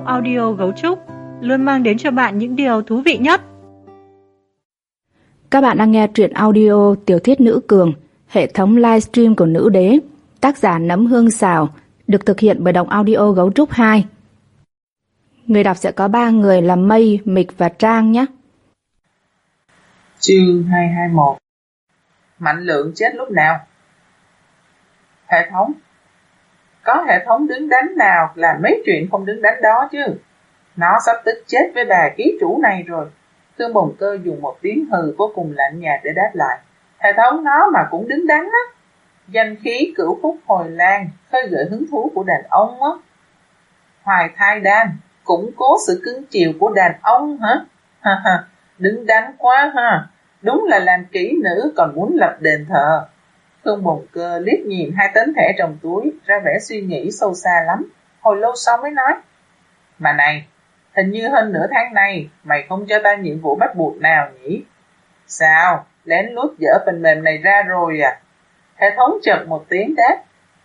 audio Gấu Trúc luôn mang đến cho bạn những điều thú vị nhất. Các bạn đang nghe truyện audio Tiểu thuyết Nữ Cường, hệ thống livestream của Nữ Đế, tác giả Nấm Hương Xào, được thực hiện bởi Đọc Audio Gấu Trúc 2. Người đọc sẽ có 3 người là Mây, Mịch và Trang nhé. Chương 221. Mạnh Lượng chết lúc nào? Hệ thống. Có hệ thống đứng đắn nào làm mấy chuyện không đứng đắn đó chứ. Nó sắp tức chết với bà ký chủ này rồi. Thương Bồn Cơ dùng một tiếng hừ vô cùng lạnh nhạt để đáp lại. Hệ thống nó mà cũng đứng đắn á. Danh khí cửu phúc hồi lan, khơi gợi hứng thú của đàn ông á. Hoài thai đan, củng cố sự cứng chiều của đàn ông hả? Ha ha, đứng đắn quá ha. Đúng là làm kỹ nữ còn muốn lập đền thờ. Thương Bồn Cơ liếc nhìn 2 tấm thẻ trong túi, ra vẻ suy nghĩ sâu xa lắm. Hồi lâu sau mới nói. Mà này, hình như hơn nửa tháng nay mày không cho ta nhiệm vụ bắt buộc nào nhỉ? Sao? Lén lút dỡ phần mềm này ra rồi à? Hệ thống chợt một tiếng đáp.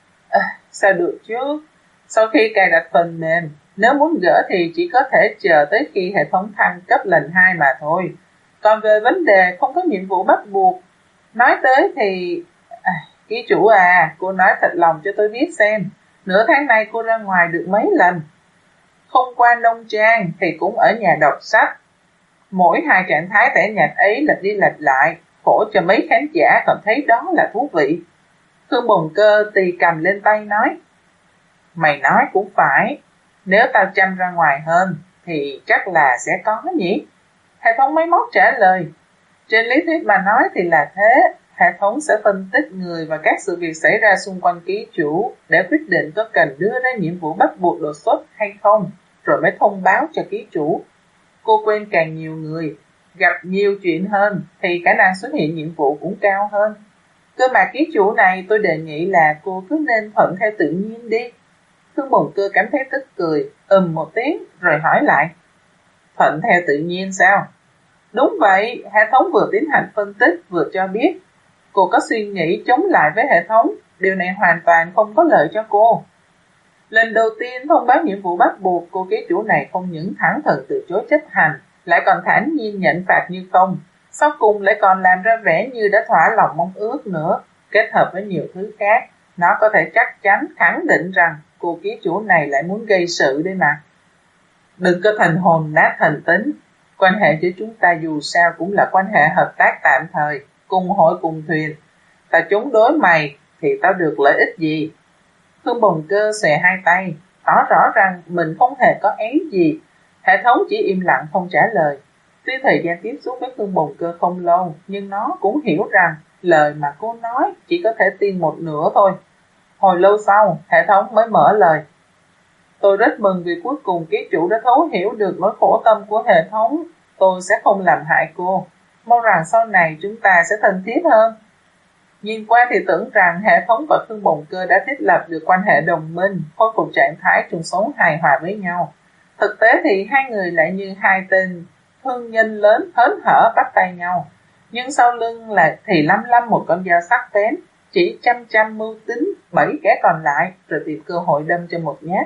Sao được chứ? Sau khi cài đặt phần mềm, nếu muốn gỡ thì chỉ có thể chờ tới khi hệ thống thăng cấp lần 2 mà thôi. Còn về vấn đề không có nhiệm vụ bắt buộc, nói tới thì... Ký chủ à, cô nói thật lòng cho tôi biết xem, nửa tháng nay cô ra ngoài được mấy lần? Không qua nông trang thì cũng ở nhà đọc sách. Mỗi 2 trạng thái tẻ nhạt ấy lật đi lật lại, khổ cho mấy khán giả còn thấy đó là thú vị. Thương Bồn Cơ tì cầm lên tay nói. Mày nói cũng phải, nếu tao chăm ra ngoài hơn thì chắc là sẽ có nhỉ? Hệ thống máy móc trả lời. Trên lý thuyết mà nói thì là thế. Hệ thống sẽ phân tích người và các sự việc xảy ra xung quanh ký chủ để quyết định có cần đưa ra nhiệm vụ bắt buộc đột xuất hay không, rồi mới thông báo cho ký chủ. Cô quên càng nhiều người, gặp nhiều chuyện hơn thì khả năng xuất hiện nhiệm vụ cũng cao hơn. Cơ mà ký chủ này tôi đề nghị là cô cứ nên thuận theo tự nhiên đi. Thương Bồn Cơ cảm thấy tức cười, một tiếng rồi hỏi lại. Thuận theo tự nhiên sao? Đúng vậy, hệ thống vừa tiến hành phân tích vừa cho biết. Cô có suy nghĩ chống lại với hệ thống, điều này hoàn toàn không có lợi cho cô. Lần đầu tiên thông báo nhiệm vụ bắt buộc, cô ký chủ này không những thẳng thừng từ chối chấp hành, lại còn thản nhiên nhận phạt như không. Sau cùng lại còn làm ra vẻ như đã thỏa lòng mong ước nữa, kết hợp với nhiều thứ khác. Nó có thể chắc chắn khẳng định rằng cô ký chủ này lại muốn gây sự đây mà. Đừng có thành hồn nát thần tính. Quan hệ giữa chúng ta dù sao cũng là quan hệ hợp tác tạm thời, cùng hội cùng thuyền. Ta chống đối mày thì tao được lợi ích gì? Thương Bồn Cơ xòe 2 tay, tỏ rõ rằng mình không hề có ý gì. Hệ thống chỉ im lặng không trả lời. Tuy thời gian tiếp xúc với Thương Bồn Cơ không lâu, nhưng nó cũng hiểu rằng lời mà cô nói chỉ có thể tin một nửa thôi. Hồi lâu sau, hệ thống mới mở lời. Tôi rất mừng vì cuối cùng ký chủ đã thấu hiểu được nỗi khổ tâm của hệ thống. Tôi sẽ không làm hại cô. Mong rằng sau này chúng ta sẽ thân thiết hơn. Nhìn qua thì tưởng rằng hệ thống và Thương Bồn Cơ đã thiết lập được quan hệ đồng minh, khôi phục trạng thái chung sống hài hòa với nhau. Thực tế thì 2 người lại như 2 tên thương nhân lớn hớn hở bắt tay nhau. Nhưng sau lưng thì lăm một con dao sắc bén, chỉ chăm mưu tính 7 kẻ còn lại rồi tìm cơ hội đâm cho một nhát.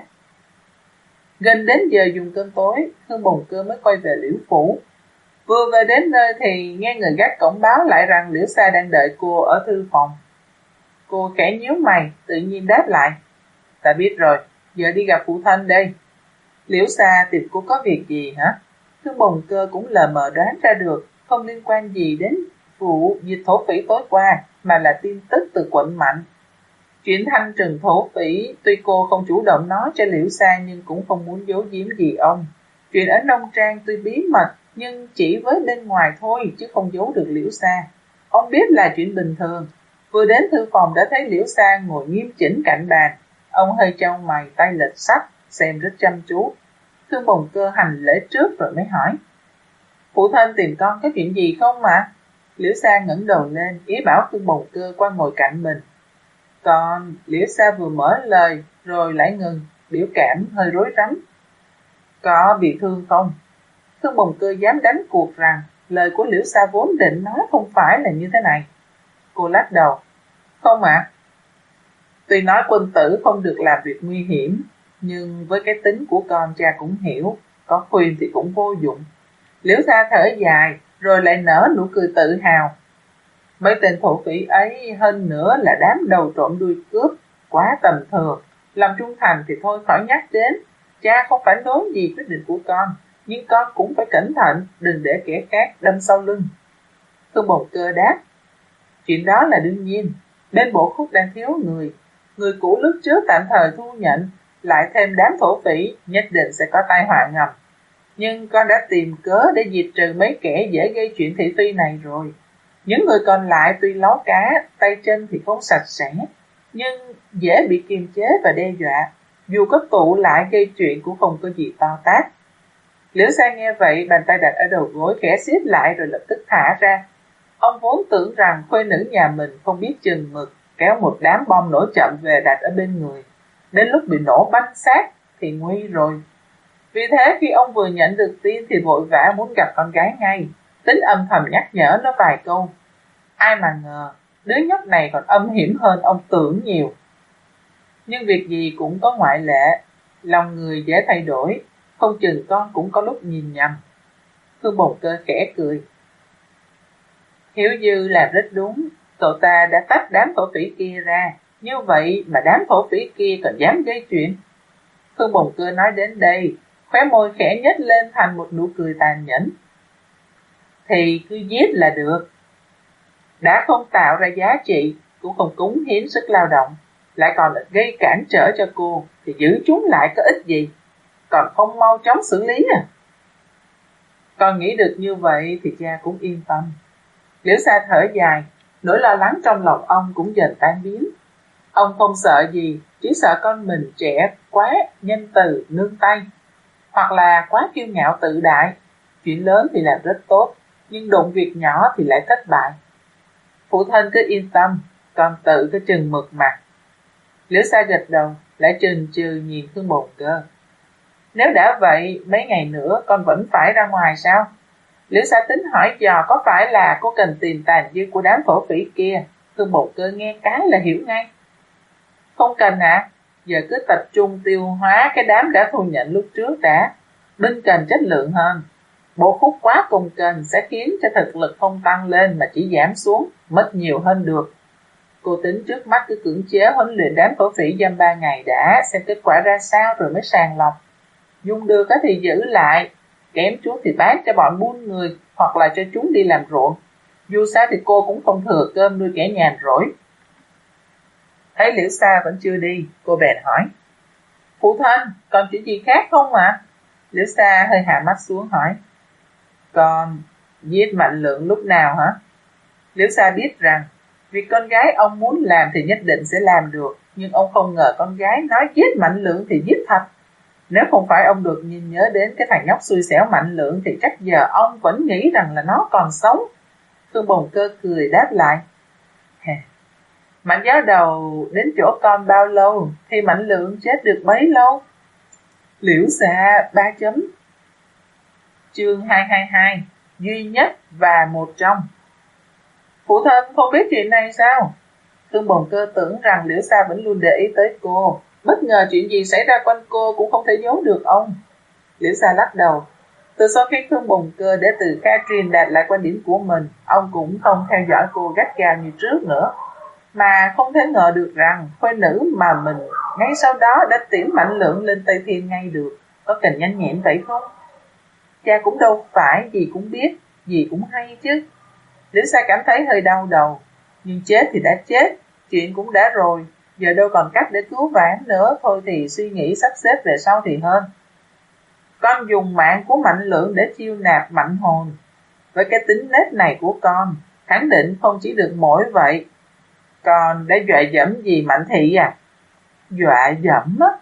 Gần đến giờ dùng cơm tối, Thương Bồn Cơ mới quay về Liễu phủ. Vừa về đến nơi thì nghe người gác cổng báo lại rằng Liễu Sa đang đợi cô ở thư phòng. Cô khẽ nhíu mày, tự nhiên đáp lại. Ta biết rồi, giờ đi gặp phụ thân đây. Liễu Sa tìm cô có việc gì hả? Thương Bồn Cơ cũng lờ mờ đoán ra được, không liên quan gì đến vụ dịch thổ phỉ tối qua, mà là tin tức từ quận Mạnh. Chuyện thanh trừng thổ phỉ, tuy cô không chủ động nói cho Liễu Sa nhưng cũng không muốn giấu giếm gì ông. Chuyện ở nông trang tuy bí mật, nhưng chỉ với bên ngoài thôi chứ không giấu được Liễu Sa. Ông biết là chuyện bình thường. Vừa đến thư phòng đã thấy Liễu Sa ngồi nghiêm chỉnh cạnh bàn. Ông hơi chau mày, tay lệch sách, xem rất chăm chú. Thương Bồn Cơ hành lễ trước rồi mới hỏi. Phụ thân tìm con có chuyện gì không mà? Liễu Sa ngẩng đầu lên, ý bảo Thương Bồn Cơ qua ngồi cạnh mình. Còn Liễu Sa vừa mở lời rồi lại ngừng, biểu cảm hơi rối rắm. Có bị thương không? Thương Bồn Cơ dám đánh cuộc rằng lời của Liễu Sa vốn định nói không phải là như thế này. Cô lắc đầu. Không ạ. Tuy nói quân tử không được làm việc nguy hiểm, Nhưng với cái tính của con cha cũng hiểu, có khuyên thì cũng vô dụng. Liễu Sa thở dài, rồi lại nở nụ cười tự hào. Mấy tên thổ phỉ ấy hơn nữa là đám đầu trộm đuôi cướp, quá tầm thường. Lòng trung thành thì thôi khỏi nhắc đến. Cha không phản đối gì quyết định của con, nhưng con cũng phải cẩn thận, đừng để kẻ khác đâm sau lưng. Khương Bồng Cơ đáp, chuyện đó là đương nhiên. Bên bộ khúc đang thiếu người cũ lúc trước tạm thời thu nhận, lại thêm đám thổ phỉ, nhất định sẽ có tai họa ngầm. Nhưng con đã tìm cớ để diệt trừ mấy kẻ dễ gây chuyện thị phi này rồi. Những người còn lại tuy láu cá, tay chân thì không sạch sẽ, nhưng dễ bị kiềm chế và đe dọa. Dù có tụ lại gây chuyện cũng không có gì to tát. Liễu Sa nghe vậy, bàn tay đặt ở đầu gối khẽ siết lại rồi lập tức thả ra. Ông vốn tưởng rằng khuê nữ nhà mình không biết chừng mực, kéo một đám bom nổ chậm về đặt ở bên người. Đến lúc bị nổ banh xác thì nguy rồi. Vì thế khi ông vừa nhận được tin thì vội vã muốn gặp con gái ngay, tính âm thầm nhắc nhở nó vài câu. Ai mà ngờ, đứa nhóc này còn âm hiểm hơn ông tưởng nhiều. Nhưng việc gì cũng có ngoại lệ, lòng người dễ thay đổi, không chừng con cũng có lúc nhìn nhầm. Khương Bồng Cơ khẽ cười. Hiếu Dư làm rất đúng, cậu ta đã tách đám thổ phỉ kia ra, như vậy mà đám thổ phỉ kia còn dám gây chuyện. Khương Bồng Cơ nói đến đây, khóe môi khẽ nhếch lên thành một nụ cười tàn nhẫn. Thì cứ giết là được. Đã không tạo ra giá trị, cũng không cúng hiến sức lao động, lại còn gây cản trở cho cô, thì giữ chúng lại có ích gì, còn không mau chóng xử lý à? Con nghĩ được như vậy thì cha cũng yên tâm. Liễu Sa thở dài, nỗi lo lắng trong lòng ông cũng dần tan biến. Ông không sợ gì, chỉ sợ con mình trẻ quá nhân từ nương tay, hoặc là quá kiêu ngạo tự đại. Chuyện lớn thì làm rất tốt, nhưng đụng việc nhỏ thì lại thất bại. Phụ thân cứ yên tâm, con tự có chừng mực mà. Liễu Sa gật đầu, lại chần chừ nhìn Khương Bồng Cơ. Nếu đã vậy, mấy ngày nữa con vẫn phải ra ngoài sao? Liễu Sa tính hỏi dò có phải là cô cần tìm tàn dư của đám thổ phỉ kia. Khương Bồng Cơ nghe cái là hiểu ngay. Không cần ạ, giờ cứ tập trung tiêu hóa cái đám đã thu nhận lúc trước đã. Đừng cần chất lượng hơn. Bộ khúc quá cồng kềnh sẽ khiến cho thực lực không tăng lên mà chỉ giảm xuống, mất nhiều hơn được. Cô tính trước mắt cứ cưỡng chế huấn luyện đám thổ phỉ dăm 3 ngày đã, xem kết quả ra sao rồi mới sàng lọc. Dùng được thì giữ lại, kém chút thì bán cho bọn buôn người, hoặc là cho chúng đi làm ruộng. Dù sao thì cô cũng không thừa cơm nuôi kẻ nhàn rỗi. Thấy Liễu Sa vẫn chưa đi, cô bèn hỏi. Phụ thân, còn chuyện gì khác không ạ? Liễu Sa hơi hạ mắt xuống hỏi. Con giết Mạnh Lượng lúc nào hả? Liễu Sa biết rằng việc con gái ông muốn làm thì nhất định sẽ làm được, nhưng ông không ngờ con gái nói giết Mạnh Lượng thì giết thật. Nếu không phải ông đột nhiên nhớ đến cái thằng nhóc xui xẻo Mạnh Lượng thì chắc giờ ông vẫn nghĩ rằng là nó còn sống. Khương Bồng Cơ cười đáp lại. Mạnh giáo đầu đến chỗ con bao lâu thì Mạnh Lượng chết được bấy lâu? Liễu Sa 3 chấm. Chương 222, duy nhất và một trong. Phụ thân không biết chuyện này sao? Khương Bồng Cơ tưởng rằng Liễu Sa vẫn luôn để ý tới cô. Bất ngờ chuyện gì xảy ra quanh cô cũng không thể giấu được ông. Liễu Sa lắc đầu. Từ sau khi Khương Bồng Cơ để từ Kha truyền đạt lại quan điểm của mình, ông cũng không theo dõi cô gắt gao như trước nữa. Mà không thể ngờ được rằng khuê nữ mà mình ngay sau đó đã tiễn Mạnh Lượng lên Tây Thiên ngay được. Có cần nhanh nhẹn vậy không? Cha cũng đâu phải gì cũng biết, gì cũng hay chứ. Liễu Sa cảm thấy hơi đau đầu. Nhưng chết thì đã chết, chuyện cũng đã rồi, giờ đâu còn cách để cứu vãn nữa. Thôi thì suy nghĩ sắp xếp về sau thì hơn. Con dùng mạng của Mạnh Lượng để chiêu nạp mạnh hồn. Với cái tính nết này của con, khẳng định không chỉ được mỗi vậy. Con đã dọa dẫm gì Mạnh Thị à? Dọa dẫm á?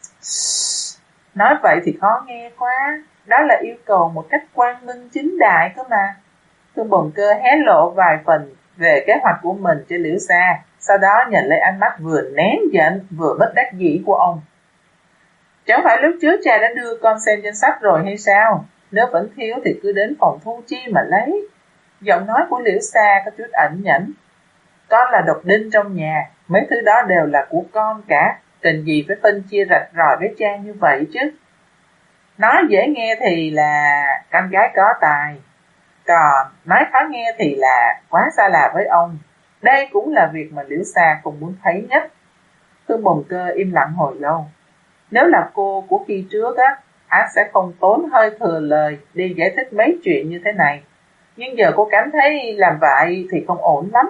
Nói vậy thì khó nghe quá. Đó là yêu cầu một cách quang minh chính đại cơ mà. Khương Bồng Cơ hé lộ vài phần về kế hoạch của mình cho Liễu Sa, sau đó nhận lấy ánh mắt vừa nén giận vừa bất đắc dĩ của ông. Chẳng phải lúc trước cha đã đưa con xem danh sách rồi hay sao? Nếu vẫn thiếu thì cứ đến phòng thu chi mà lấy. Giọng nói của Liễu Sa có chút ẩn nhẫn. Con là độc đinh trong nhà, mấy thứ đó đều là của con cả, cần gì phải phân chia rạch ròi với cha như vậy chứ. Nói dễ nghe thì là con gái có tài, còn nói khó nghe thì là quá xa lạ với ông. Đây cũng là việc mà Liễu Xa không muốn thấy nhất. Khương Bồng Cơ im lặng hồi lâu. Nếu là cô của khi trước á sẽ không tốn hơi thừa lời đi giải thích mấy chuyện như thế này. Nhưng giờ cô cảm thấy làm vậy thì không ổn lắm.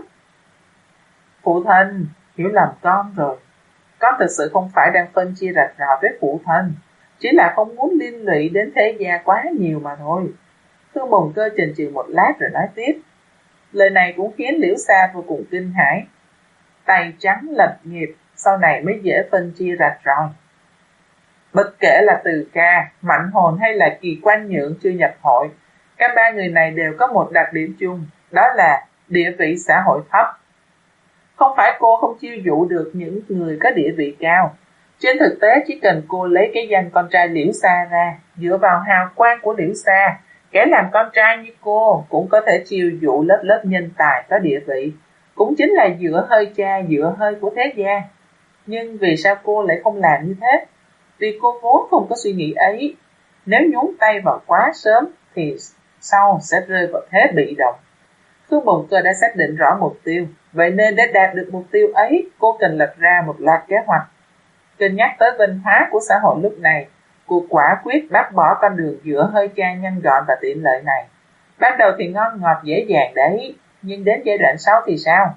Phụ thân, hiểu lầm con rồi. Con thực sự không phải đang phân chia rạch ròi với phụ thân, chỉ là không muốn liên lụy đến thế gia quá nhiều mà thôi. Khương Bồng Cơ chần chừ một lát rồi nói tiếp. Lời này cũng khiến Liễu Xa vô cùng kinh hãi. Tay trắng lập nghiệp, sau này mới dễ phân chia rạch ròi. Bất kể là Từ Ca, Mạnh Hồn hay là Kỳ Quan Nhượng chưa nhập hội, cả ba người này đều có một đặc điểm chung, đó là địa vị xã hội thấp. Không phải cô không chiêu dụ được những người có địa vị cao. Trên thực tế chỉ cần cô lấy cái danh con trai Liễu Xa ra, dựa vào hào quang của Liễu Xa, kẻ làm con trai như cô cũng có thể chiêu dụ lớp lớp nhân tài có địa vị, cũng chính là dựa hơi cha, dựa hơi của thế gia. Nhưng vì sao cô lại không làm như thế? Vì cô vốn không có suy nghĩ ấy. Nếu nhúng tay vào quá sớm thì sau sẽ rơi vào thế bị động. Khương Bồng Cơ đã xác định rõ mục tiêu, vậy nên để đạt được mục tiêu ấy, cô cần lập ra một loạt kế hoạch. Cân nhắc tới văn hóa của xã hội lúc này, cô quả quyết bác bỏ con đường giữa hơi cha nhanh gọn và tiện lợi này. Ban đầu thì ngon ngọt dễ dàng đấy, nhưng đến giai đoạn sau thì sao?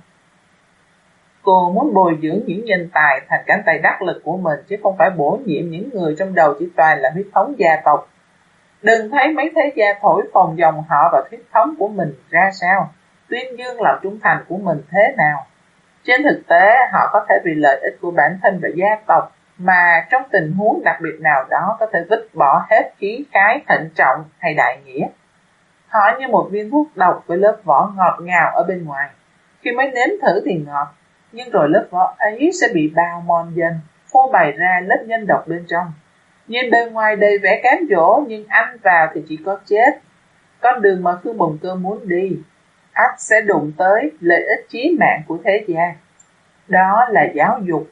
Cô muốn bồi dưỡng những nhân tài thành cánh tay đắc lực của mình, chứ không phải bổ nhiệm những người trong đầu chỉ toàn là huyết thống gia tộc. Đừng thấy mấy thế gia thổi phồng dòng họ và huyết thống của mình ra sao, tuyên dương lòng trung thành của mình thế nào. Trên thực tế, họ có thể vì lợi ích của bản thân và gia tộc mà trong tình huống đặc biệt nào đó có thể vứt bỏ hết khí khái thận trọng hay đại nghĩa. Họ như một viên thuốc độc với lớp vỏ ngọt ngào ở bên ngoài. Khi mới nếm thử thì ngọt, nhưng rồi lớp vỏ ấy sẽ bị bào mòn dần, phô bày ra lớp nhân độc bên trong. Nhìn bề ngoài đầy vẻ cám dỗ, nhưng ăn vào thì chỉ có chết. Con đường mà Khương Bồng Cơ muốn đi, ắt sẽ đụng tới lợi ích chí mạng của thế gia. Đó là giáo dục.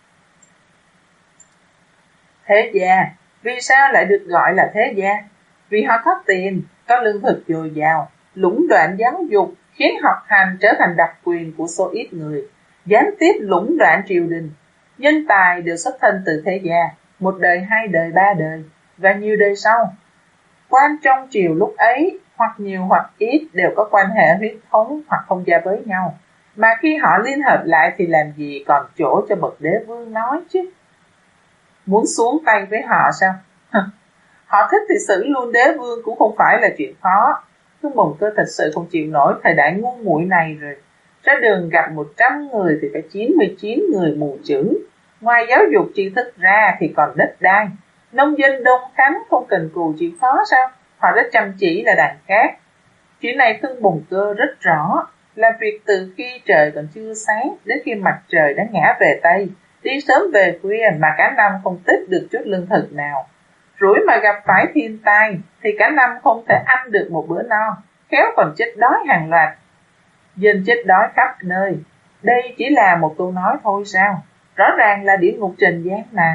Thế gia, vì sao lại được gọi là thế gia? Vì họ có tiền, có lương thực dồi dào, lũng đoạn giáo dục, khiến học hành trở thành đặc quyền của số ít người, gián tiếp lũng đoạn triều đình. Nhân tài đều xuất thân từ thế gia, một đời, hai đời, ba đời, và nhiều đời sau. Quan trong triều lúc ấy, hoặc nhiều hoặc ít đều có quan hệ huyết thống hoặc thông gia với nhau. Mà khi họ liên hợp lại thì làm gì còn chỗ cho bậc đế vương nói chứ. Muốn xuống tay với họ sao? Họ thích thì xử luôn đế vương cũng không phải là chuyện khó. Khương Bồng Cơ thật sự không chịu nổi thời đại ngu muội này rồi. Ra đường gặp 100 người thì phải 99 người mù chữ. Ngoài giáo dục tri thức ra thì còn đất đai. Nông dân Đông Khánh không cần cù chịu khó sao? Họ rất chăm chỉ là đàn khác. Chuyện này Khương Bồng Cơ rất rõ. Làm việc từ khi trời còn chưa sáng đến khi mặt trời đã ngã về Tây. Đi sớm về khuya mà cả năm không tích được chút lương thực nào. Rủi mà gặp phải thiên tai thì cả năm không thể ăn được một bữa no, khéo còn chết đói hàng loạt. Dân chết đói khắp nơi. Đây chỉ là một câu nói thôi sao? Rõ ràng là địa ngục trần gian mà.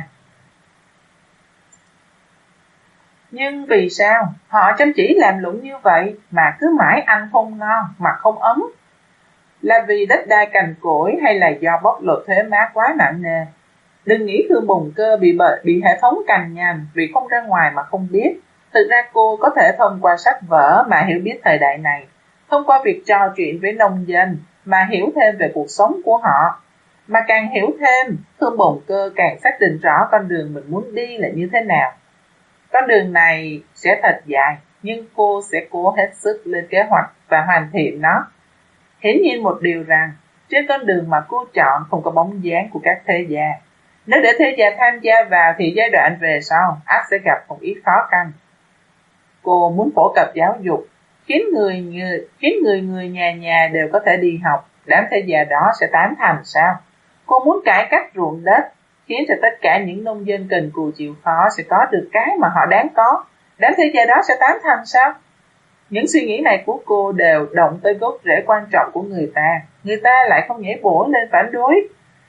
Nhưng vì sao họ chăm chỉ làm lụng như vậy mà cứ mãi ăn không no, mặc không ấm? Là vì đất đai cằn cỗi hay là do bóc lột thuế má quá nặng nề? Đừng nghĩ Khương Bồng Cơ bị hệ thống cằn nhằn vì không ra ngoài mà không biết. Thực ra cô có thể thông qua sách vở mà hiểu biết thời đại này, thông qua việc trò chuyện với nông dân mà hiểu thêm về cuộc sống của họ. Mà càng hiểu thêm, Khương Bồng Cơ càng xác định rõ con đường mình muốn đi là như thế nào. Con đường này sẽ thật dài, nhưng cô sẽ cố hết sức lên kế hoạch và hoàn thiện nó. Hiển nhiên một điều rằng, trên con đường mà cô chọn không có bóng dáng của các thế gia. Nếu để thế gia tham gia vào thì giai đoạn về sau, ắt sẽ gặp không ít khó khăn. Cô muốn phổ cập giáo dục, khiến người nhà đều có thể đi học, đám thế gia đó sẽ tán thành sao? Cô muốn cải cách ruộng đất, khiến cho tất cả những nông dân cần cù chịu khó sẽ có được cái mà họ đáng có, đám thế gia đó sẽ tán thành sao? Những suy nghĩ này của cô đều động tới gốc rễ quan trọng của người ta lại không nhảy bổ lên phản đối.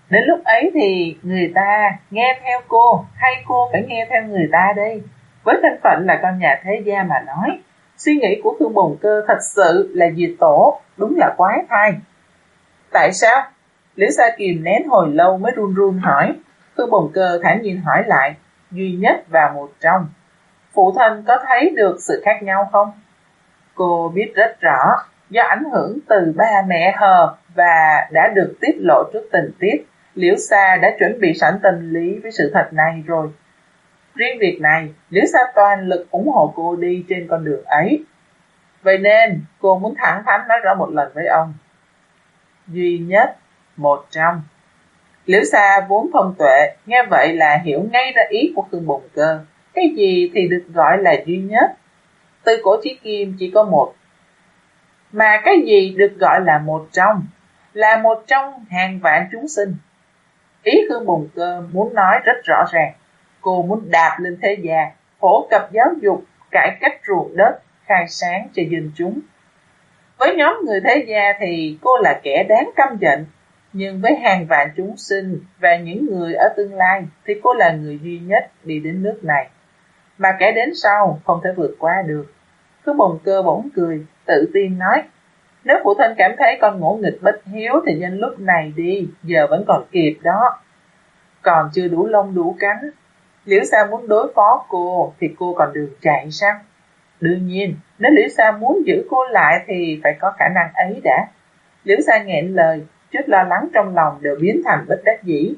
Đến lúc ấy thì người ta nghe theo cô hay cô phải nghe theo người ta đây? Với thân phận là con nhà thế gia mà nói, suy nghĩ của Khương Bồn Cơ thật sự là diệt tổ, đúng là quái thai. Tại sao? Liễu Sa kìm nén hồi lâu mới run run hỏi. Khương Bồn Cơ thản nhiên hỏi lại, duy nhất và một trong. Phụ thân có thấy được sự khác nhau không? Cô biết rất rõ, do ảnh hưởng từ ba mẹ hờ và đã được tiết lộ trước tình tiết, Liễu Sa đã chuẩn bị sẵn tâm lý với sự thật này rồi. Riêng việc này, Liễu Sa toàn lực ủng hộ cô đi trên con đường ấy. Vậy nên, cô muốn thẳng thắn nói rõ một lần với ông. Duy nhất, một trong. Liễu Sa vốn thông tuệ, nghe vậy là hiểu ngay ra ý của Khương Bồn Cơ. Cái gì thì được gọi là duy nhất? Từ cổ chí kim chỉ có một. Mà cái gì được gọi là một trong? Là một trong hàng vạn chúng sinh. Ý Khương Bồn Cơ muốn nói rất rõ ràng. Cô muốn đạp lên thế gia, phổ cập giáo dục, cải cách ruộng đất, khai sáng cho dân chúng. Với nhóm người thế gia thì cô là kẻ đáng căm giận, nhưng với hàng vạn chúng sinh và những người ở tương lai thì cô là người duy nhất đi đến nước này, mà kẻ đến sau không thể vượt qua được. Khương Bồn Cơ bỗng cười, tự tin nói, nếu phụ thân cảm thấy con ngỗ nghịch bất hiếu thì nhân lúc này đi, giờ vẫn còn kịp đó. Còn chưa đủ lông đủ cánh. Liễu Sa muốn đối phó cô thì cô còn đường chạy sao? Đương nhiên, nếu Liễu Sa muốn giữ cô lại thì phải có khả năng ấy đã. Liễu Sa nghẹn lời, chút lo lắng trong lòng đều biến thành bất đắc dĩ.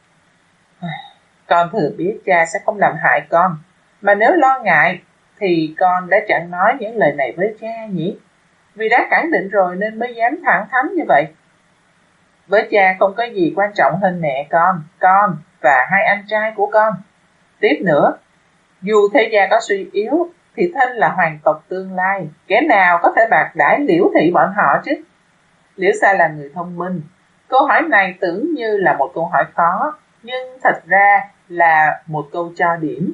Con thừa biết cha sẽ không làm hại con, mà nếu lo ngại thì con đã chẳng nói những lời này với cha nhỉ? Vì đã khẳng định rồi nên mới dám thẳng thắn như vậy. Với cha không có gì quan trọng hơn mẹ con và hai anh trai của con. Tiếp nữa, dù thế gia có suy yếu thì Thanh là hoàng tộc tương lai, kẻ nào có thể bạc đãi Liễu thị bọn họ chứ? Liễu Sa là người thông minh, câu hỏi này tưởng như là một câu hỏi khó, nhưng thật ra là một câu cho điểm.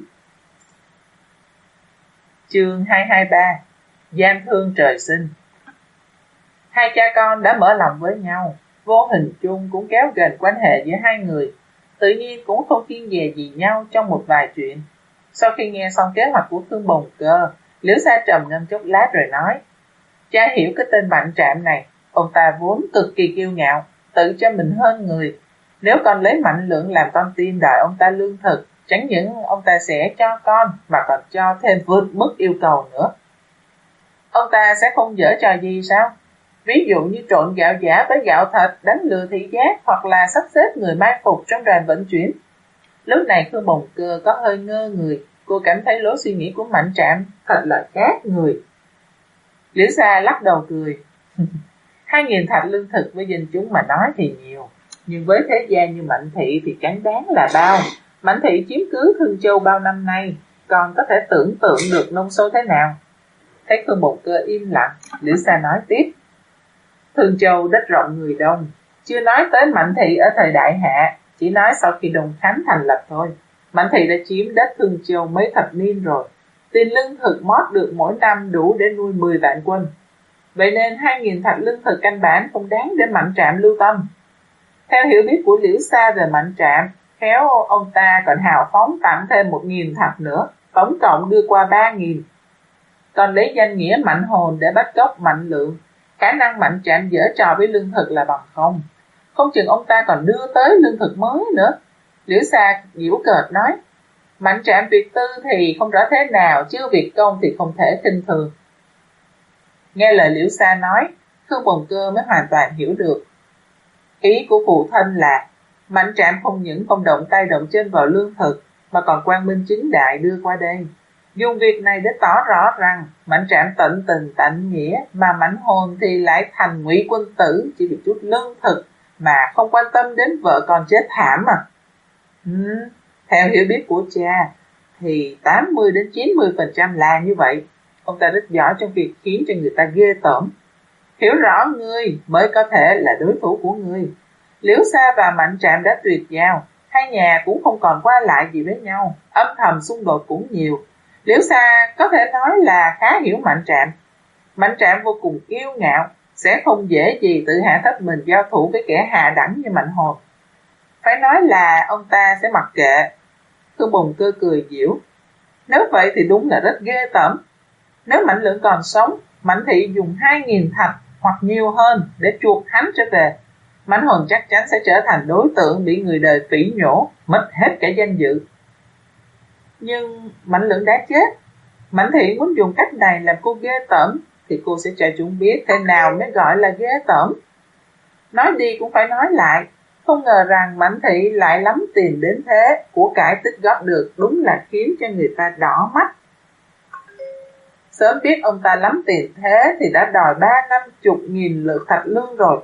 Chương 223 Gian thương trời sinh. Hai cha con đã mở lòng với nhau, vô hình chung cũng kéo gần quan hệ giữa hai người, tự nhiên cũng không kiêng dè gì nhau trong một vài chuyện. Sau khi nghe xong kế hoạch của Khương Bồn Cơ, Liễu Sa trầm ngâm chốc lát rồi nói, cha hiểu cái tên Mạnh Trạm này, ông ta vốn cực kỳ kiêu ngạo, tự cho mình hơn người. Nếu con lấy Mạnh Lượng làm con tin đòi ông ta lương thực, chẳng những ông ta sẽ cho con mà còn cho thêm vượt mức yêu cầu nữa. Ông ta sẽ không dở trò gì sao? Ví dụ như trộn gạo giả với gạo thật, đánh lừa thị giác, hoặc là sắp xếp người mai phục trong đoàn vận chuyển. Lúc này Khương Bồn Cơ có hơi ngơ người, cô cảm thấy lối suy nghĩ của Mạnh Trạm thật là khác người. Liễu Sa lắc đầu cười. 2.000 thạch lương thực với dân chúng mà nói thì nhiều, nhưng với thế gia như Mạnh thị thì chẳng đáng là bao. Mạnh thị chiếm cứ Thương Châu bao năm nay, còn có thể tưởng tượng được nông sâu thế nào. Thấy Khương Bồn Cơ im lặng, Liễu Sa nói tiếp. Thương Châu đất rộng người đông, chưa nói tới Mạnh thị ở thời Đại Hạ, chỉ nói sau khi Đồng Khánh thành lập thôi. Mạnh thị đã chiếm đất Thương Châu mấy thập niên rồi, tiền lương thực mót được mỗi năm đủ để nuôi 10 vạn quân. Vậy nên 2.000 thạch lương thực căn bản không đáng để Mạnh Trạm lưu tâm. Theo hiểu biết của Liễu Sa về Mạnh Trạm, khéo ông ta còn hào phóng tặng thêm 1.000 thạch nữa, tổng cộng đưa qua 3.000. Còn lấy danh nghĩa Mạnh Hồn để bắt cóc Mạnh Lượng, khả năng Mạnh Trạm giở trò với lương thực là bằng không. Không chừng ông ta còn đưa tới lương thực mới nữa. Liễu Sa giễu cợt nói, Mạnh Trạm việc tư thì không rõ thế nào, chứ việc công thì không thể khinh thường. Nghe lời Liễu Sa nói, Khương Bồn Cơ mới hoàn toàn hiểu được. Ý của phụ thân là Mạnh Trạm không những không động tay động chân vào lương thực, mà còn quang minh chính đại đưa qua đây, dùng việc này để tỏ rõ rằng Mạnh Trạm tận tình tận nghĩa, mà Mạnh Hồn thì lại thành ngụy quân tử, chỉ vì chút lương thực mà không quan tâm đến vợ con chết thảm à. Theo hiểu biết của cha thì 80-90% là như vậy. Ông ta rất giỏi trong việc khiến cho người ta ghê tởm. Hiểu rõ ngươi mới có thể là đối thủ của ngươi. Liễu Sa và Mạnh Trạm đã tuyệt giao, hai nhà cũng không còn qua lại gì với nhau, âm thầm xung đột cũng nhiều. Liễu Sa có thể nói là khá hiểu Mạnh Trạm. Mạnh Trạm vô cùng kiêu ngạo, sẽ không dễ gì tự hạ thấp mình giao thủ với kẻ hạ đẳng như Mạnh Hồn. Phải nói là ông ta sẽ mặc kệ. Khương Bồng Cơ cười giễu. Nếu vậy thì đúng là rất ghê tởm. Nếu Mạnh Lượng còn sống, Mạnh Thị dùng 2.000 thạch hoặc nhiều hơn để chuộc hắn trở về. Mãnh Hồn chắc chắn sẽ trở thành đối tượng bị người đời phỉ nhổ, mất hết cả danh dự. Nhưng Mạnh Lượng đã chết. Mạnh Thị muốn dùng cách này làm cô ghê tởm, thì cô sẽ cho chúng biết thế nào mới gọi là ghê tởm. Nói đi cũng phải nói lại, không ngờ rằng Mạnh Thị lại lắm tiền đến thế, của cải tích góp được đúng là khiến cho người ta đỏ mắt. Sớm biết ông ta lắm tiền thế thì đã đòi 350.000 lượng thạch lương rồi.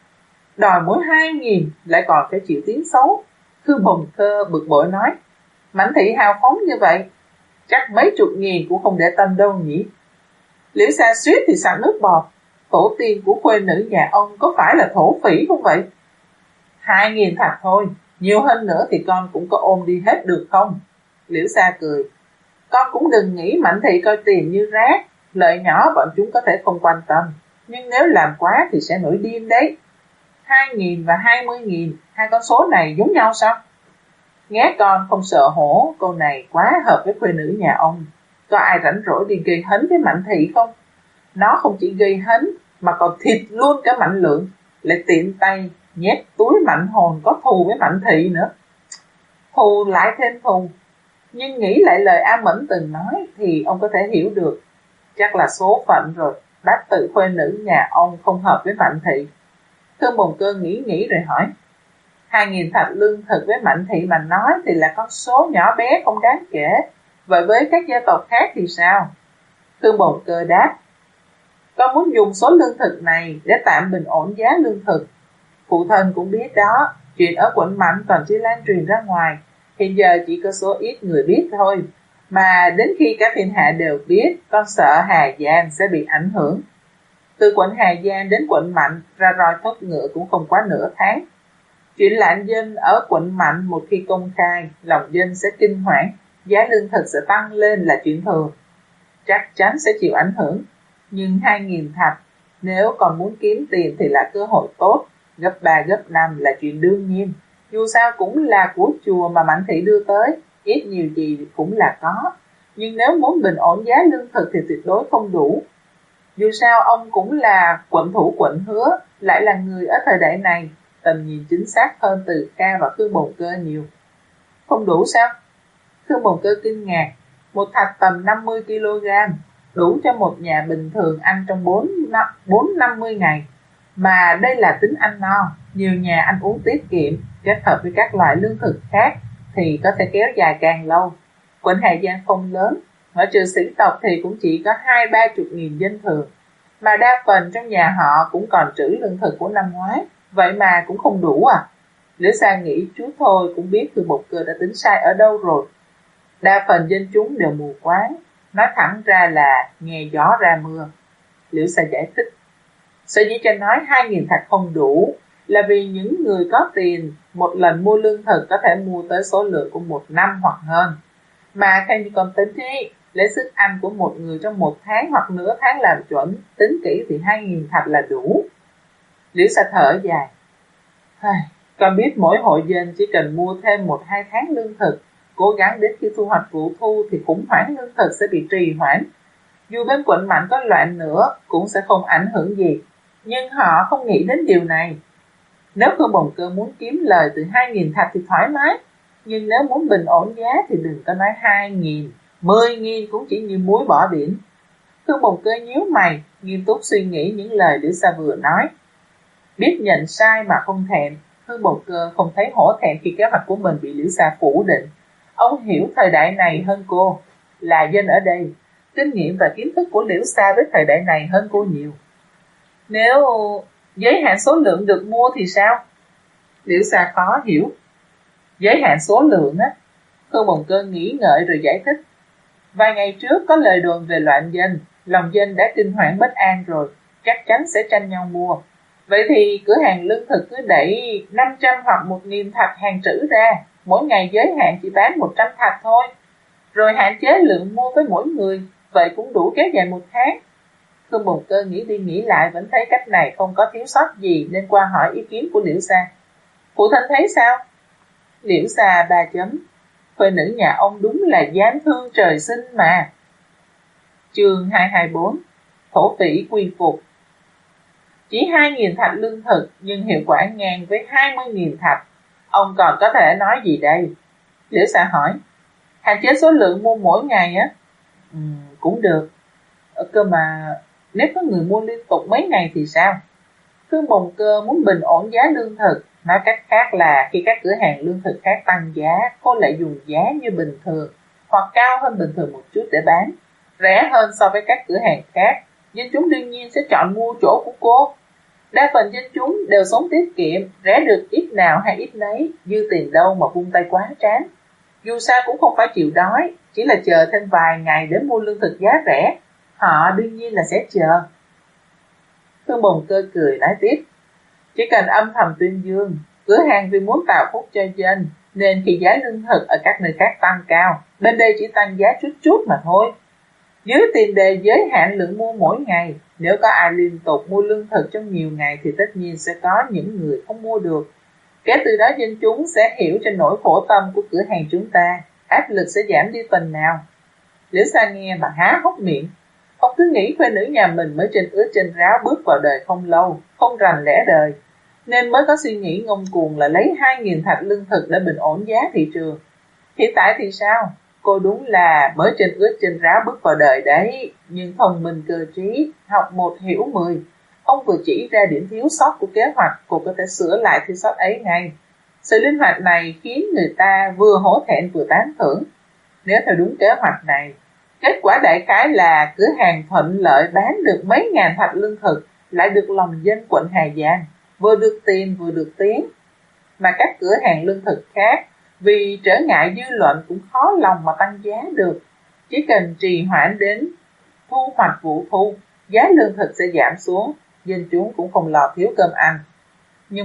Đòi mỗi 2.000 lại còn phải chịu tiếng xấu. Khương Bồng Cơ bực bội nói, Mạnh Thị hào phóng như vậy, chắc mấy chục nghìn cũng không để tâm đâu nhỉ. Liễu Sa suýt thì xả nước bọt, tổ tiên của khuê nữ nhà ông có phải là thổ phỉ không vậy? 2.000 thạch thôi, nhiều hơn nữa thì con cũng có ôm đi hết được không? Liễu Sa cười, con cũng đừng nghĩ Mạnh Thị coi tiền như rác, lợi nhỏ bọn chúng có thể không quan tâm, nhưng nếu làm quá thì sẽ nổi điên đấy. 2.000 và 20.000, hai con số này giống nhau sao? Nghe con không sợ hổ, câu này quá hợp với khuê nữ nhà ông. Có ai rảnh rỗi đi gây hấn với Mạnh Thị không? Nó không chỉ gây hấn mà còn thịt luôn cả Mạnh Lượng, lại tiện tay nhét túi Mạnh Hồn có thù với Mạnh Thị nữa. Thù lại thêm thù. Nhưng nghĩ lại lời A Mẫn từng nói thì ông có thể hiểu được. Chắc là số phận rồi, bác tự khuê nữ nhà ông không hợp với Mạnh Thị. Khương Bồng Cơ nghĩ rồi hỏi, 2.000 thạch lương thực với Mạnh Thị mà nói thì là con số nhỏ bé không đáng kể. Vậy với các gia tộc khác thì sao? Khương Bồng Cơ đáp, con muốn dùng số lương thực này để tạm bình ổn giá lương thực. Phụ thân cũng biết đó, chuyện ở quận Mạnh còn chưa lan truyền ra ngoài, hiện giờ chỉ có số ít người biết thôi. Mà đến khi cả thiên hạ đều biết, con sợ Hà Giang sẽ bị ảnh hưởng. Từ quận Hà Giang đến quận Mạnh ra roi thúc ngựa cũng không quá nửa tháng. Chuyện lạng dân ở quận Mạnh một khi công khai, lòng dân sẽ kinh hoảng, giá lương thực sẽ tăng lên là chuyện thường. Chắc chắn sẽ chịu ảnh hưởng. Nhưng 2.000 thạch, nếu còn muốn kiếm tiền thì là cơ hội tốt, gấp 3 gấp 5 là chuyện đương nhiên. Dù sao cũng là của chùa mà Mạnh Thị đưa tới, ít nhiều gì cũng là có. Nhưng nếu muốn bình ổn giá lương thực thì tuyệt đối không đủ. Dù sao ông cũng là quận thủ quận Hứa, lại là người ở thời đại này, tầm nhìn chính xác hơn Từ Kha và Khương Bồng Cơ nhiều. Không đủ sao? Khương Bồng Cơ kinh ngạc, một thạch tầm 50 kg, đủ cho một nhà bình thường ăn trong 4-50 ngày. Mà đây là tính ăn no, nhiều nhà ăn uống tiết kiệm, kết hợp với các loại lương thực khác thì có thể kéo dài càng lâu. Quận Hà Giang không lớn, ngoại trừ sĩ tộc thì cũng chỉ có 20-30 dân thường, mà đa phần trong nhà họ cũng còn trữ lương thực của năm ngoái, vậy mà cũng không đủ à? Liễu Sa nghĩ chú thôi cũng biết Khương Bồng Cơ đã tính sai ở đâu rồi. Đa phần dân chúng đều mù quáng, nói thẳng ra là nghe gió ra mưa. Liễu Sa giải thích, sở dĩ cho nói 2.000 thạch không đủ là vì những người có tiền một lần mua lương thực có thể mua tới số lượng của một năm hoặc hơn. Mà theo như con tính thì lấy sức ăn của một người trong một tháng hoặc nửa tháng làm chuẩn, tính kỹ thì 2.000 thạch là đủ. Liễu Sa thở dài, con biết mỗi hội dân chỉ cần mua thêm 1-2 tháng lương thực, cố gắng đến khi thu hoạch vụ thu thì khủng hoảng lương thực sẽ bị trì hoãn. Dù bên quận Mạnh có loạn nữa cũng sẽ không ảnh hưởng gì, nhưng họ không nghĩ đến điều này. Nếu Khương Bồng Cơ muốn kiếm lời từ 2.000 thạch thì thoải mái, nhưng nếu muốn bình ổn giá thì đừng có nói 2.000, 10.000 cũng chỉ như muối bỏ biển. Khương Bồng Cơ nhíu mày, nghiêm túc suy nghĩ những lời Liễu Sa vừa nói. Biết nhận sai mà không thẹn, Khương Bồng Cơ không thấy hổ thẹn khi kế hoạch của mình bị Liễu Sa phủ định. Ông hiểu thời đại này hơn cô, là dân ở đây, kinh nghiệm và kiến thức của Liễu Sa với thời đại này hơn cô nhiều. Nếu giới hạn số lượng được mua thì sao? Liễu Sa khó hiểu. Giới hạn số lượng á? Khương Bồng Cơ nghĩ ngợi rồi giải thích. Vài ngày trước có lời đồn về loạn dân, lòng dân đã kinh hoảng bất an rồi, chắc chắn sẽ tranh nhau mua. Vậy thì cửa hàng lương thực cứ đẩy 500 hoặc 1.000 thạch hàng trữ ra, mỗi ngày giới hạn chỉ bán 100 thạch thôi, rồi hạn chế lượng mua với mỗi người, vậy cũng đủ kéo dài 1 tháng. Khương Bồng Cơ nghĩ đi nghĩ lại vẫn thấy cách này không có thiếu sót gì nên qua hỏi ý kiến của Liễu Sa. Phụ thân thấy sao? Liễu Xà 3 chấm. Khuê nữ nhà ông đúng là dám thương trời sinh mà. Chương 224. Thổ phỉ quy phục. Chỉ 2.000 thạch lương thực nhưng hiệu quả ngang với 20.000 thạch. Ông còn có thể nói gì đây? Liễu Xà hỏi. Hạn chế số lượng mua mỗi ngày á? Cũng được. Cơ mà nếu có người mua liên tục mấy ngày thì sao? Khương Bồng Cơ muốn bình ổn giá lương thực. Nói cách khác là khi các cửa hàng lương thực khác tăng giá, cô lại dùng giá như bình thường hoặc cao hơn bình thường một chút để bán, rẻ hơn so với các cửa hàng khác. Dân chúng đương nhiên sẽ chọn mua chỗ của cô. Đa phần dân chúng đều sống tiết kiệm, rẻ được ít nào hay ít nấy, dư tiền đâu mà vung tay quá trán. Dù sao cũng không phải chịu đói, chỉ là chờ thêm vài ngày để mua lương thực giá rẻ. Họ đương nhiên là sẽ chờ. Khương Bồng Cơ cười nói tiếp. Chỉ cần âm thầm tuyên dương, cửa hàng vì muốn tạo phúc cho dân, nên khi giá lương thực ở các nơi khác tăng cao, bên đây chỉ tăng giá chút chút mà thôi. Dưới tiền đề giới hạn lượng mua mỗi ngày, nếu có ai liên tục mua lương thực trong nhiều ngày thì tất nhiên sẽ có những người không mua được. Kể từ đó dân chúng sẽ hiểu cho nỗi khổ tâm của cửa hàng chúng ta, áp lực sẽ giảm đi phần nào. Liễu Xà nghe mà há hốc miệng. Ông cứ nghĩ khuê nữ nhà mình mới trên ướt trên ráo bước vào đời không lâu, không rành lẽ đời, nên mới có suy nghĩ ngông cuồng là lấy 2.000 thạch lương thực để bình ổn giá thị trường. Hiện tại thì sao? Cô đúng là mới trên ướt trên ráo bước vào đời đấy, nhưng thông minh cơ trí, học 1 hiểu 10. Ông vừa chỉ ra điểm thiếu sót của kế hoạch, cô có thể sửa lại thiếu sót ấy ngay. Sự linh hoạt này khiến người ta vừa hổ thẹn vừa tán thưởng. Nếu theo đúng kế hoạch này, kết quả đại khái là cửa hàng thuận lợi bán được mấy ngàn thạch lương thực, lại được lòng dân quận Hà Giang, vừa được tiền vừa được tiếng. Mà các cửa hàng lương thực khác vì trở ngại dư luận cũng khó lòng mà tăng giá được. Chỉ cần trì hoãn đến thu hoạch vụ thu, giá lương thực sẽ giảm xuống, dân chúng cũng không lo thiếu cơm ăn. Nhưng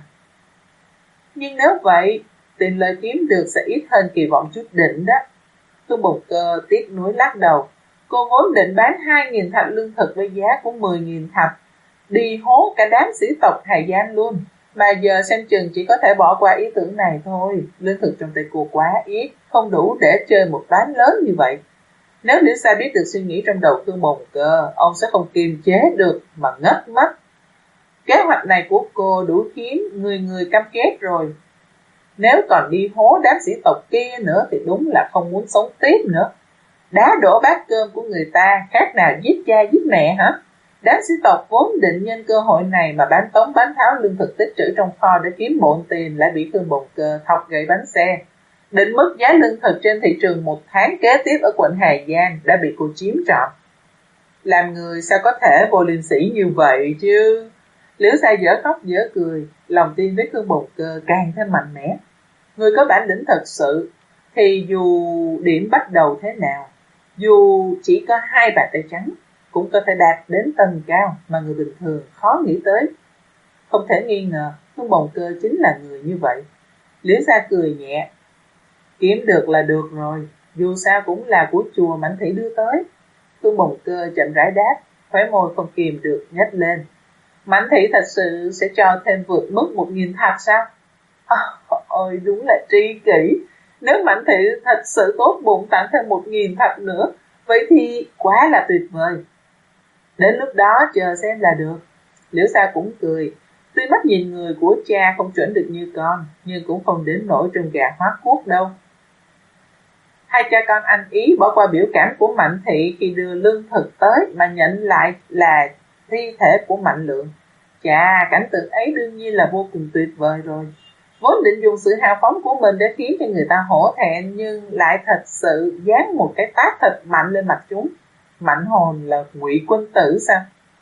nếu vậy, tiền lợi kiếm được sẽ ít hơn kỳ vọng chút đỉnh đó. Khương Bồng Cơ tiếc nuối lắc đầu. Cô vốn định bán 2.000 thạch lương thực với giá của 10.000 thạch, đi hố cả đám sĩ tộc Hà Giang luôn. Mà giờ xem chừng chỉ có thể bỏ qua ý tưởng này thôi. Lương thực trong tay cô quá ít, không đủ để chơi một ván lớn như vậy. Nếu Liễu Xà biết được suy nghĩ trong đầu Khương Bồng Cơ, ông sẽ không kiềm chế được mà ngất mất. Kế hoạch này của cô đủ khiến người người căm ghét rồi. Nếu còn đi hố đám sĩ tộc kia nữa thì đúng là không muốn sống tiếp nữa. Đá đổ bát cơm của người ta khác nào giết cha giết mẹ hả? Đám sĩ tộc vốn định nhân cơ hội này mà bán tống bán tháo lương thực tích trữ trong kho để kiếm bộn tiền, lại bị Khương Bồng Cơ thọc gậy bánh xe. Định mức giá lương thực trên thị trường một tháng kế tiếp ở quận Hà Giang đã bị cô chiếm trọn. Làm người sao có thể vô liêm sỉ như vậy chứ? Liễu Xà dở khóc dở cười, lòng tin với Khương Bồng Cơ càng thêm mạnh mẽ. Người có bản lĩnh thật sự thì dù điểm bắt đầu thế nào, dù chỉ có 2 bàn tay trắng, cũng có thể đạt đến tầm cao mà người bình thường khó nghĩ tới. Không thể nghi ngờ, Khương Bồng Cơ chính là người như vậy. Liễu Xà cười nhẹ. Kiếm được là được rồi, dù sao cũng là của chùa Mãnh Thị đưa tới. Khương Bồng Cơ chậm rãi đáp, khóe môi không kìm được nhếch lên. Mãnh Thị thật sự sẽ cho thêm vượt mức 1.000 thạch sao? Ôi đúng là tri kỷ. Nếu Mãnh Thị thật sự tốt bụng tặng thêm 1.000 thạch nữa, vậy thì quá là tuyệt vời. Đến lúc đó chờ xem là được. Liễu Xà cũng cười. Tuy mắt nhìn người của cha không chuẩn được như con, nhưng cũng không đến nỗi trông gà hóa cuốc đâu. Hai cha con ăn ý bỏ qua biểu cảm của Mạnh Thị khi đưa lương thực tới mà nhận lại là thi thể của Mạnh Lượng. Chà, cảnh tượng ấy đương nhiên là vô cùng tuyệt vời rồi. Vốn định dùng sự hào phóng của mình để khiến cho người ta hổ thẹn, nhưng lại thật sự dán một cái tát thật mạnh lên mặt chúng. Mạnh hồn là Ngụy quân tử sao?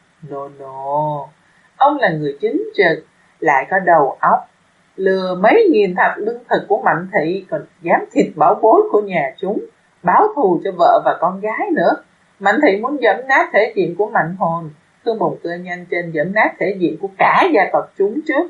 No, ông là người chính trực, lại có đầu óc, lừa mấy nghìn thạch lương thực của Mạnh Thị, còn dám thịt bảo bối của nhà chúng, báo thù cho vợ và con gái nữa. Mạnh Thị muốn dẫm nát thể diện của Mạnh hồn, Khương Bồng Cơ nhanh trên dẫm nát thể diện của cả gia tộc chúng trước.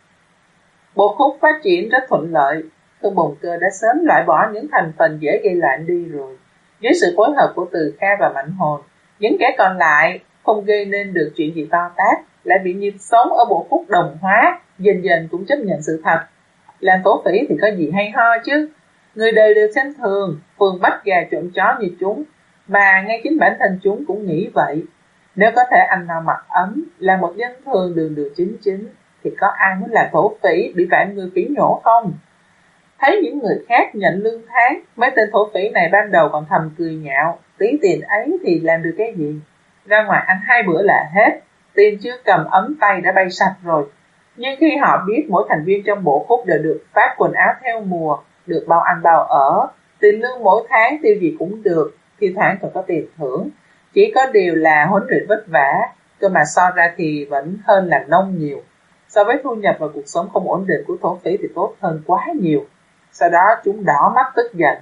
Bộ khúc phát triển rất thuận lợi, Khương Bồng Cơ đã sớm loại bỏ những thành phần dễ gây loạn đi rồi. Dưới sự phối hợp của Từ Kha và Mạnh hồn, những kẻ còn lại không gây nên được chuyện gì to tát, lại bị nhịp sống ở bộ khúc đồng hóa, dần dần cũng chấp nhận sự thật. Làm thổ phỉ thì có gì hay ho chứ. Người đời đều xem thường, phường bắt gà trộm chó như chúng, mà ngay chính bản thân chúng cũng nghĩ vậy. Nếu có thể ăn no mặc ấm, là một dân thường đường đường chính chính, thì có ai muốn làm thổ phỉ bị vạn người phỉ nhổ không? Thấy những người khác nhận lương tháng, mấy tên thổ phỉ này ban đầu còn thầm cười nhạo, tí tiền ấy thì làm được cái gì? Ra ngoài ăn 2 bữa là hết, tiền chưa cầm ấm tay đã bay sạch rồi. Nhưng khi họ biết mỗi thành viên trong bộ khúc đều được phát quần áo theo mùa, được bao ăn bao ở, tiền lương mỗi tháng tiêu gì cũng được, thi thoảng còn có tiền thưởng. Chỉ có điều là huấn luyện vất vả, cơ mà so ra thì vẫn hơn làm nông nhiều. So với thu nhập và cuộc sống không ổn định của thổ phỉ thì tốt hơn quá nhiều. Sau đó chúng đỏ mắt tức giận.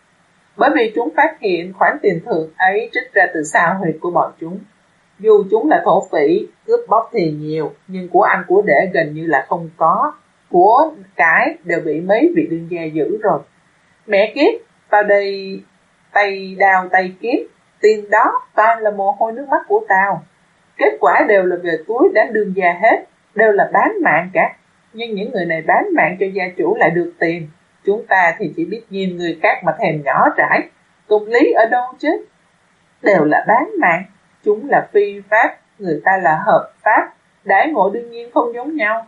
Bởi vì chúng phát hiện khoản tiền thưởng ấy trích ra từ sao huyệt của bọn chúng. Dù chúng là thổ phỉ, cướp bóc thì nhiều, nhưng của ăn của để gần như là không có. Của cái đều bị mấy vị đương gia giữ rồi. Mẹ kiếp, tao đây tay đào tay kiếp, tiền đó toàn là mồ hôi nước mắt của tao. Kết quả đều là về túi đám đương gia hết, đều là bán mạng cả. Nhưng những người này bán mạng cho gia chủ lại được tiền. Chúng ta thì chỉ biết nhìn người khác mà thèm nhỏ trải. Công lý ở đâu chứ? Đều là bán mạng. Chúng là phi pháp, người ta là hợp pháp. Đãi ngộ đương nhiên không giống nhau.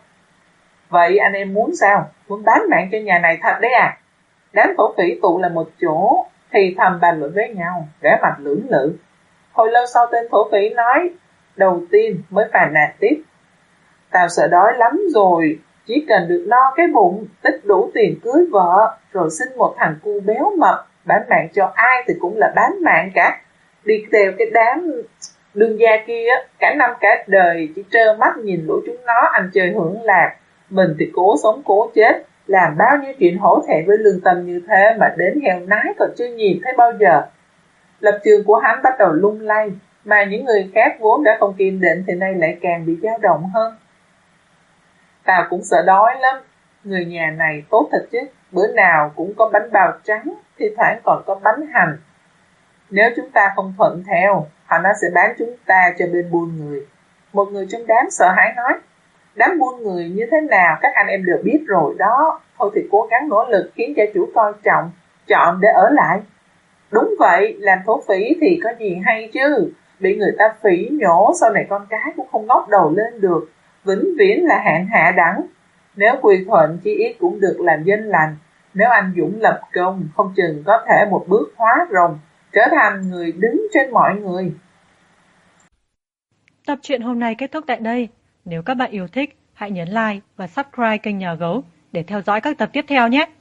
Vậy anh em muốn sao? Muốn bán mạng cho nhà này thật đấy à? Đám thổ phỉ tụ là một chỗ, thì thầm bàn luận với nhau, vẻ mặt lưỡng lự. Hồi lâu sau tên thổ phỉ nói, đầu tiên mới phàn nàn tiếp. Tao sợ đói lắm rồi, chỉ cần được no cái bụng, tích đủ tiền cưới vợ, rồi sinh một thằng cu béo mập, bán mạng cho ai thì cũng là bán mạng cả. Đi theo cái đám đương gia kia, cả năm cả đời chỉ trơ mắt nhìn lũ chúng nó ăn chơi hưởng lạc. Mình thì cố sống cố chết, làm bao nhiêu chuyện hổ thẹn với lương tâm như thế mà đến heo nái còn chưa nhìn thấy bao giờ. Lập trường của hắn bắt đầu lung lay, mà những người khác vốn đã không kiên định thì nay lại càng bị dao động hơn. Tao cũng sợ đói lắm, người nhà này tốt thật chứ, bữa nào cũng có bánh bao trắng, thi thoảng còn có bánh hành. Nếu chúng ta không thuận theo, họ nó sẽ bán chúng ta cho bên buôn người. Một người trong đám sợ hãi nói, đám buôn người như thế nào các anh em đều biết rồi đó, thôi thì cố gắng nỗ lực khiến gia chủ coi trọng, chọn để ở lại. Đúng vậy, làm thổ phỉ thì có gì hay chứ, bị người ta phỉ nhổ sau này con cái cũng không ngóc đầu lên được, vĩnh viễn là hạng hạ đẳng. Nếu quy thuận chí ít cũng được làm danh lành, nếu anh dũng lập công không chừng có thể một bước hóa rồng, trở thành người đứng trên mọi người. Tập truyện hôm nay kết thúc tại đây. Nếu các bạn yêu thích, hãy nhấn like và subscribe kênh Nhà Gấu để theo dõi các tập tiếp theo nhé.